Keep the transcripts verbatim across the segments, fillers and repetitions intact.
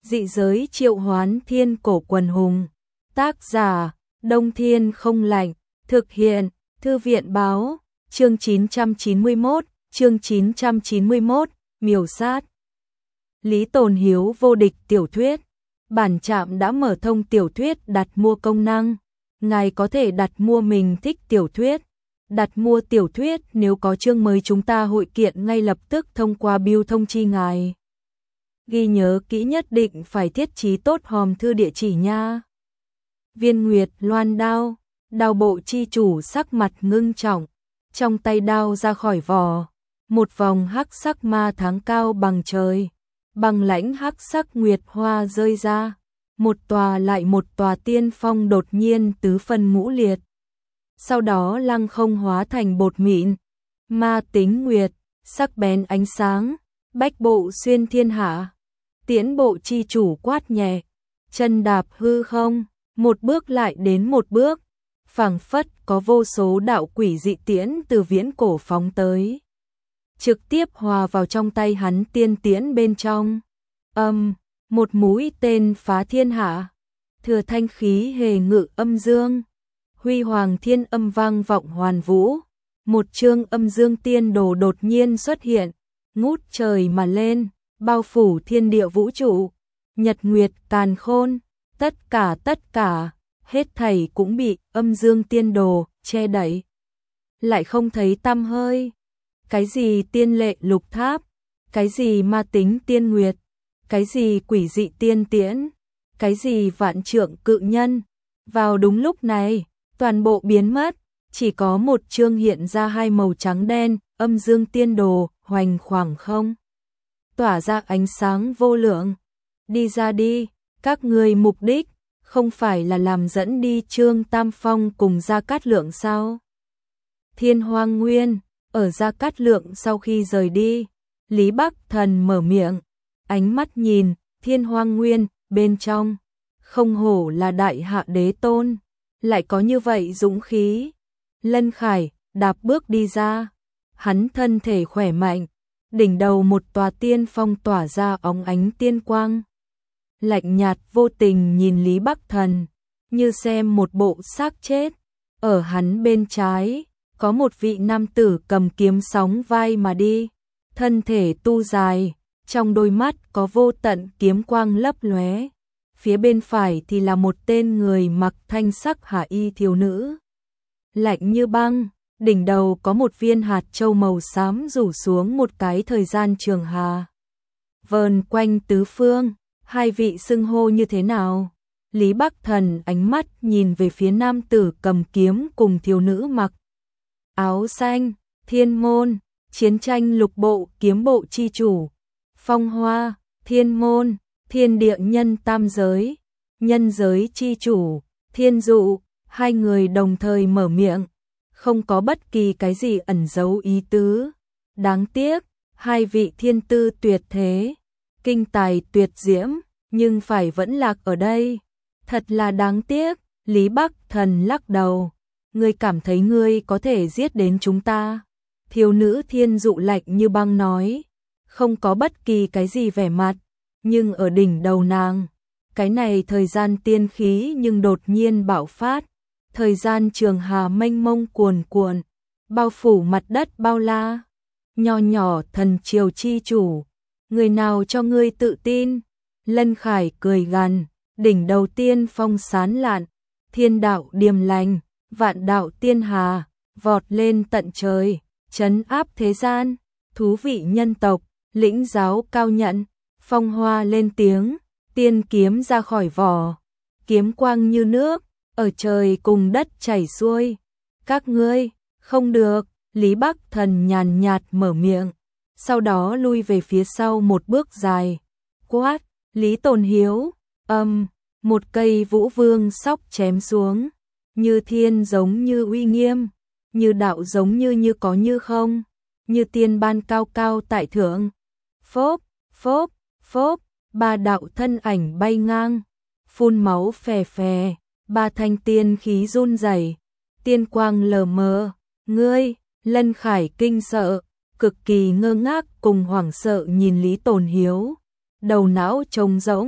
Dị giới triệu hoán thiên cổ quần hùng. Tác giả, Đông Thiên không lạnh. Thực hiện, Thư viện báo. Chương chín trăm chín mươi mốt, chương chín trăm chín mươi mốt, miểu sát. Lý Tồn Hiếu vô địch tiểu thuyết. Bản trạm đã mở thông tiểu thuyết đặt mua công năng. Ngài có thể đặt mua mình thích tiểu thuyết. Đặt mua tiểu thuyết nếu có chương mới chúng ta hội kiện ngay lập tức thông qua bưu thông chi ngài. Ghi nhớ kỹ nhất định phải thiết trí tốt hòm thư địa chỉ nha. Viên Nguyệt loan đao, đao bộ chi chủ sắc mặt ngưng trọng, trong tay đao ra khỏi vỏ, một vòng hắc sắc ma tháng cao bằng trời, bằng lãnh hắc sắc nguyệt hoa rơi ra, một tòa lại một tòa tiên phong đột nhiên tứ phân ngũ liệt. Sau đó lăng không hóa thành bột mịn, ma tính nguyệt, sắc bén ánh sáng, bách bộ xuyên thiên hạ. Tiễn bộ chi chủ quát nhẹ, chân đạp hư không, một bước lại đến một bước, phảng phất có vô số đạo quỷ dị tiễn từ viễn cổ phóng tới, trực tiếp hòa vào trong tay hắn tiên tiễn bên trong. Âm, một mũi tên phá thiên hạ, thừa thanh khí hề ngự âm dương, huy hoàng thiên âm vang vọng hoàn vũ, một chương âm dương tiên đồ đột nhiên xuất hiện, ngút trời mà lên, bao phủ thiên địa vũ trụ, nhật nguyệt càn khôn, tất cả tất cả, hết thảy cũng bị âm dương tiên đồ che đậy. Lại không thấy tăm hơi. Cái gì tiên lệ lục tháp, cái gì ma tính tiên nguyệt, cái gì quỷ dị tiên tiễn, cái gì vạn trượng cự nhân. Vào đúng lúc này, toàn bộ biến mất, chỉ có một chương hiện ra hai màu trắng đen, âm dương tiên đồ, hoành khoảng không. Tỏa ra ánh sáng vô lượng. Đi ra đi, các người mục đích, không phải là làm dẫn đi Trương Tam Phong cùng Gia Cát Lượng sao? Thiên Hoang Nguyên, ở Gia Cát Lượng sau khi rời đi, Lý Bắc Thần mở miệng, ánh mắt nhìn, Thiên Hoang Nguyên, bên trong, không hổ là đại hạ đế tôn, lại có như vậy dũng khí. Lân Khải, đạp bước đi ra, hắn thân thể khỏe mạnh, đỉnh đầu một tòa tiên phong tỏa ra óng ánh tiên quang. Lạnh nhạt vô tình nhìn Lý Bắc Thần, như xem một bộ xác chết. Ở hắn bên trái, có một vị nam tử cầm kiếm sóng vai mà đi, thân thể tu dài, trong đôi mắt có vô tận kiếm quang lấp lóe. Phía bên phải thì là một tên người mặc thanh sắc hạ y thiếu nữ, lạnh như băng, đỉnh đầu có một viên hạt châu màu xám rủ xuống một cái thời gian trường hà. Vờn quanh tứ phương, hai vị xưng hô như thế nào? Lý Bắc Thần ánh mắt nhìn về phía nam tử cầm kiếm cùng thiếu nữ mặc áo xanh, Thiên Môn, chiến tranh lục bộ kiếm bộ chi chủ, Phong Hoa, Thiên Môn, thiên địa nhân tam giới, nhân giới chi chủ, Thiên Dụ. Hai người đồng thời mở miệng, không có bất kỳ cái gì ẩn giấu ý tứ. Đáng tiếc, hai vị thiên tư tuyệt thế, kinh tài tuyệt diễm, nhưng phải vẫn lạc ở đây. Thật là đáng tiếc. Lý Bắc Thần lắc đầu, ngươi cảm thấy ngươi có thể giết đến chúng ta? Thiếu nữ Thiên Dụ lạnh như băng nói, không có bất kỳ cái gì vẻ mặt, nhưng ở đỉnh đầu nàng, cái này thời gian tiên khí nhưng đột nhiên bạo phát. Thời gian trường hà mênh mông cuồn cuộn, bao phủ mặt đất bao la. Nho nhỏ thần triều chi chủ, người nào cho ngươi tự tin? Lân Khải cười gằn, đỉnh đầu tiên phong sán lạn, thiên đạo điềm lành, vạn đạo tiên hà, vọt lên tận trời, trấn áp thế gian, thú vị nhân tộc, lĩnh giáo cao nhận. Phong Hoa lên tiếng, tiên kiếm ra khỏi vỏ, kiếm quang như nước, ở trời cùng đất chảy xuôi. Các ngươi, không được. Lý Bắc Thần nhàn nhạt mở miệng, sau đó lui về phía sau một bước dài, quát, Lý Tồn Hiếu. Âm, một cây vũ vương sóc chém xuống, như thiên giống như uy nghiêm, như đạo giống như như có như không, như tiên ban cao cao tại thượng. Phốp, phốp, phốp, ba đạo thân ảnh bay ngang, phun máu phè phè, ba thanh tiên khí run rẩy, tiên quang lờ mờ. Ngươi, Lân Khải kinh sợ, cực kỳ ngơ ngác cùng hoảng sợ nhìn Lý Tồn Hiếu, đầu não trống rỗng,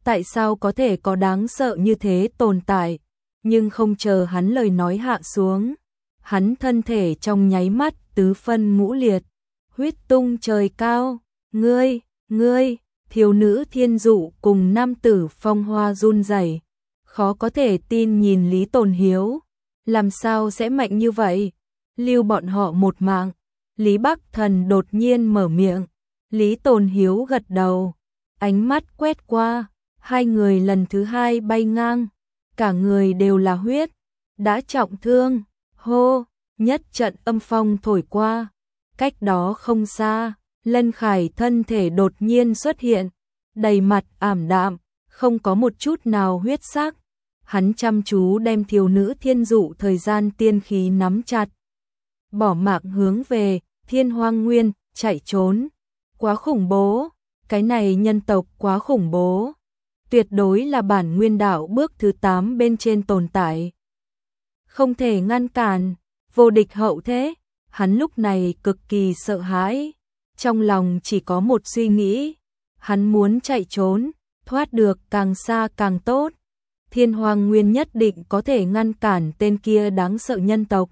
tại sao có thể có đáng sợ như thế tồn tại, nhưng không chờ hắn lời nói hạ xuống. Hắn thân thể trong nháy mắt tứ phân ngũ liệt, huyết tung trời cao, ngươi, ngươi, thiếu nữ thiên dụ cùng nam tử phong hoa run rẩy, khó có thể tin nhìn Lý Tồn Hiếu, làm sao sẽ mạnh như vậy, lưu bọn họ một mạng. Lý Bắc Thần đột nhiên mở miệng, Lý Tồn Hiếu gật đầu, ánh mắt quét qua, hai người lần thứ hai bay ngang, cả người đều là huyết, đã trọng thương, hô, nhất trận âm phong thổi qua, cách đó không xa, Lân Khải thân thể đột nhiên xuất hiện, đầy mặt ảm đạm, không có một chút nào huyết sắc. Hắn chăm chú đem thiếu nữ thiên dụ thời gian tiên khí nắm chặt, bỏ mạng hướng về Thiên Hoang Nguyên, chạy trốn. Quá khủng bố, cái này nhân tộc quá khủng bố. Tuyệt đối là bản nguyên đạo bước thứ tám bên trên tồn tại. Không thể ngăn cản, vô địch hậu thế. Hắn lúc này cực kỳ sợ hãi, trong lòng chỉ có một suy nghĩ, hắn muốn chạy trốn, thoát được càng xa càng tốt. Thiên Hoang Nguyên nhất định có thể ngăn cản tên kia đáng sợ nhân tộc.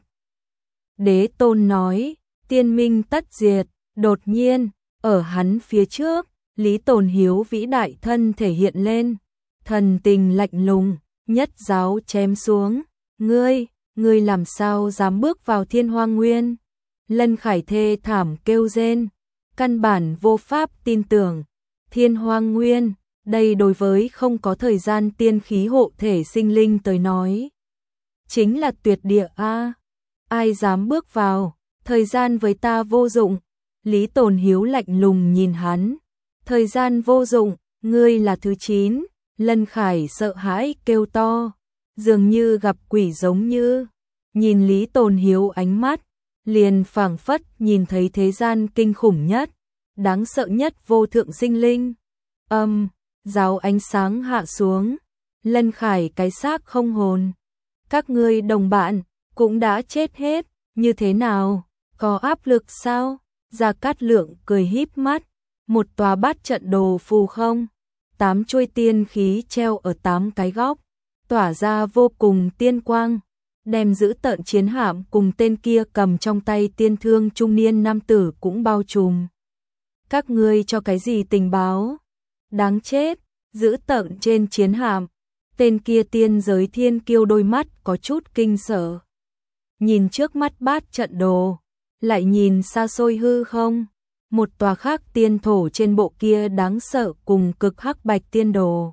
Đế Tôn nói, tiên minh tất diệt, đột nhiên, ở hắn phía trước, Lý Tồn Hiếu vĩ đại thân thể hiện lên, thần tình lạnh lùng, nhất giáo chém xuống, ngươi, ngươi làm sao dám bước vào Thiên Hoang Nguyên? Lân Khải thê thảm kêu rên, căn bản vô pháp tin tưởng, Thiên Hoang Nguyên, đây đối với không có thời gian tiên khí hộ thể sinh linh tới nói, chính là tuyệt địa a, ai dám bước vào, thời gian với ta vô dụng. Lý Tồn Hiếu lạnh lùng nhìn hắn, thời gian vô dụng, ngươi là thứ chín. Lân Khải sợ hãi kêu to, dường như gặp quỷ giống như, nhìn Lý Tồn Hiếu ánh mắt, liền phảng phất nhìn thấy thế gian kinh khủng nhất, đáng sợ nhất vô thượng sinh linh. Âm, um, giáo ánh sáng hạ xuống, Lân Khải cái xác không hồn, các ngươi đồng bạn cũng đã chết hết, như thế nào, có áp lực sao? Gia Cát Lượng cười híp mắt, một tòa bát trận đồ phù không, tám chuôi tiên khí treo ở tám cái góc, tỏa ra vô cùng tiên quang, đem giữ tận chiến hạm cùng tên kia cầm trong tay tiên thương trung niên nam tử cũng bao trùm. Các ngươi cho cái gì tình báo? Đáng chết, giữ tận trên chiến hạm, tên kia tiên giới thiên kiêu đôi mắt có chút kinh sợ. Nhìn trước mắt bát trận đồ, lại nhìn xa xôi hư không, một tòa khác tiên thổ trên bộ kia đáng sợ cùng cực hắc bạch tiên đồ.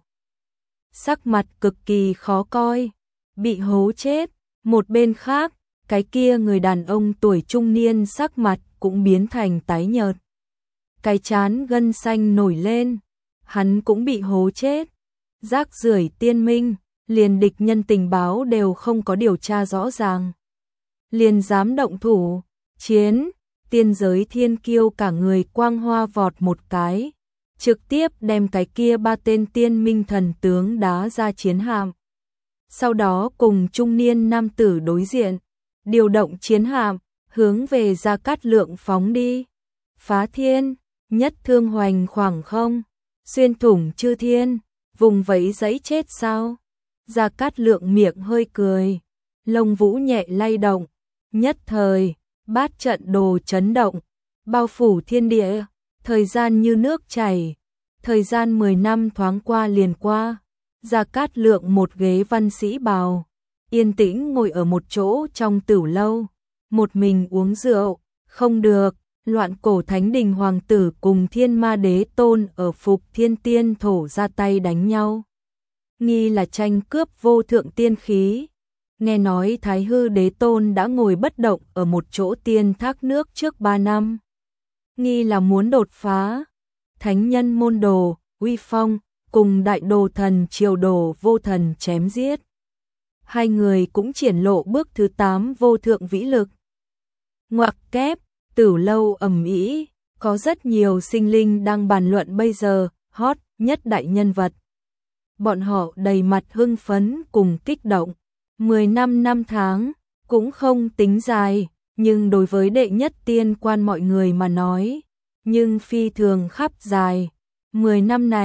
Sắc mặt cực kỳ khó coi, bị hố chết. Một bên khác, cái kia người đàn ông tuổi trung niên sắc mặt cũng biến thành tái nhợt. Cái trán gân xanh nổi lên, hắn cũng bị hố chết. Rác rưởi tiên minh, liền địch nhân tình báo đều không có điều tra rõ ràng. Liền dám động thủ, chiến, tiên giới thiên kiêu cả người quang hoa vọt một cái, trực tiếp đem cái kia ba tên tiên minh thần tướng đá ra chiến hạm. Sau đó cùng trung niên nam tử đối diện, điều động chiến hạm, hướng về Gia Cát Lượng phóng đi. Phá thiên, nhất thương hoành khoảng không, xuyên thủng chư thiên, vùng vẫy giấy chết sao? Gia Cát Lượng miệng hơi cười, lông vũ nhẹ lay động, nhất thời, bát trận đồ chấn động, bao phủ thiên địa, thời gian như nước chảy, thời gian mười năm thoáng qua liền qua. Gia Cát Lượng một ghế văn sĩ bào, yên tĩnh ngồi ở một chỗ trong tửu lâu, một mình uống rượu, không được, loạn cổ thánh đình hoàng tử cùng thiên ma đế tôn ở Phục Thiên Tiên thổ ra tay đánh nhau. Nghi là tranh cướp vô thượng tiên khí. Nghe nói Thái Hư đế tôn đã ngồi bất động ở một chỗ tiên thác nước trước ba năm. Nghi là muốn đột phá. Thánh nhân môn đồ, uy phong, cùng đại đồ thần triều đồ vô thần chém giết. Hai người cũng triển lộ bước thứ tám vô thượng vĩ lực. Ngoặc kép, tửu lâu ầm ĩ, có rất nhiều sinh linh đang bàn luận bây giờ, hot nhất đại nhân vật. Bọn họ đầy mặt hưng phấn cùng kích động. Mười năm năm tháng, cũng không tính dài, nhưng đối với đệ nhất tiên quan mọi người mà nói, nhưng phi thường khắp dài. Mười năm này,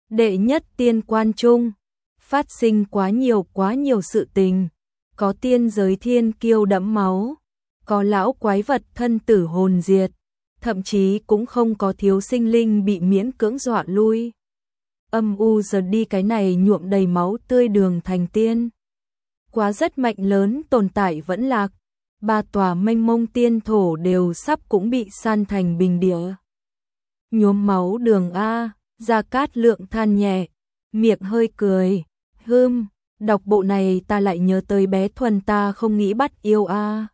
Đệ nhất tiên quan trung, phát sinh quá nhiều quá nhiều sự tình, có tiên giới thiên kiêu đẫm máu, có lão quái vật thân tử hồn diệt, thậm chí cũng không có thiếu sinh linh bị miễn cưỡng dọa lui. Âm u giờ đi cái này nhuộm đầy máu tươi đường thành tiên. Quá rất mạnh lớn tồn tại vẫn lạc, ba tòa mênh mông tiên thổ đều sắp cũng bị san thành bình địa. Nhuốm máu đường A, Gia Cát Lượng than nhẹ, miệng hơi cười, hưm, đọc bộ này ta lại nhớ tới bé Thuần ta không nghĩ bắt yêu A.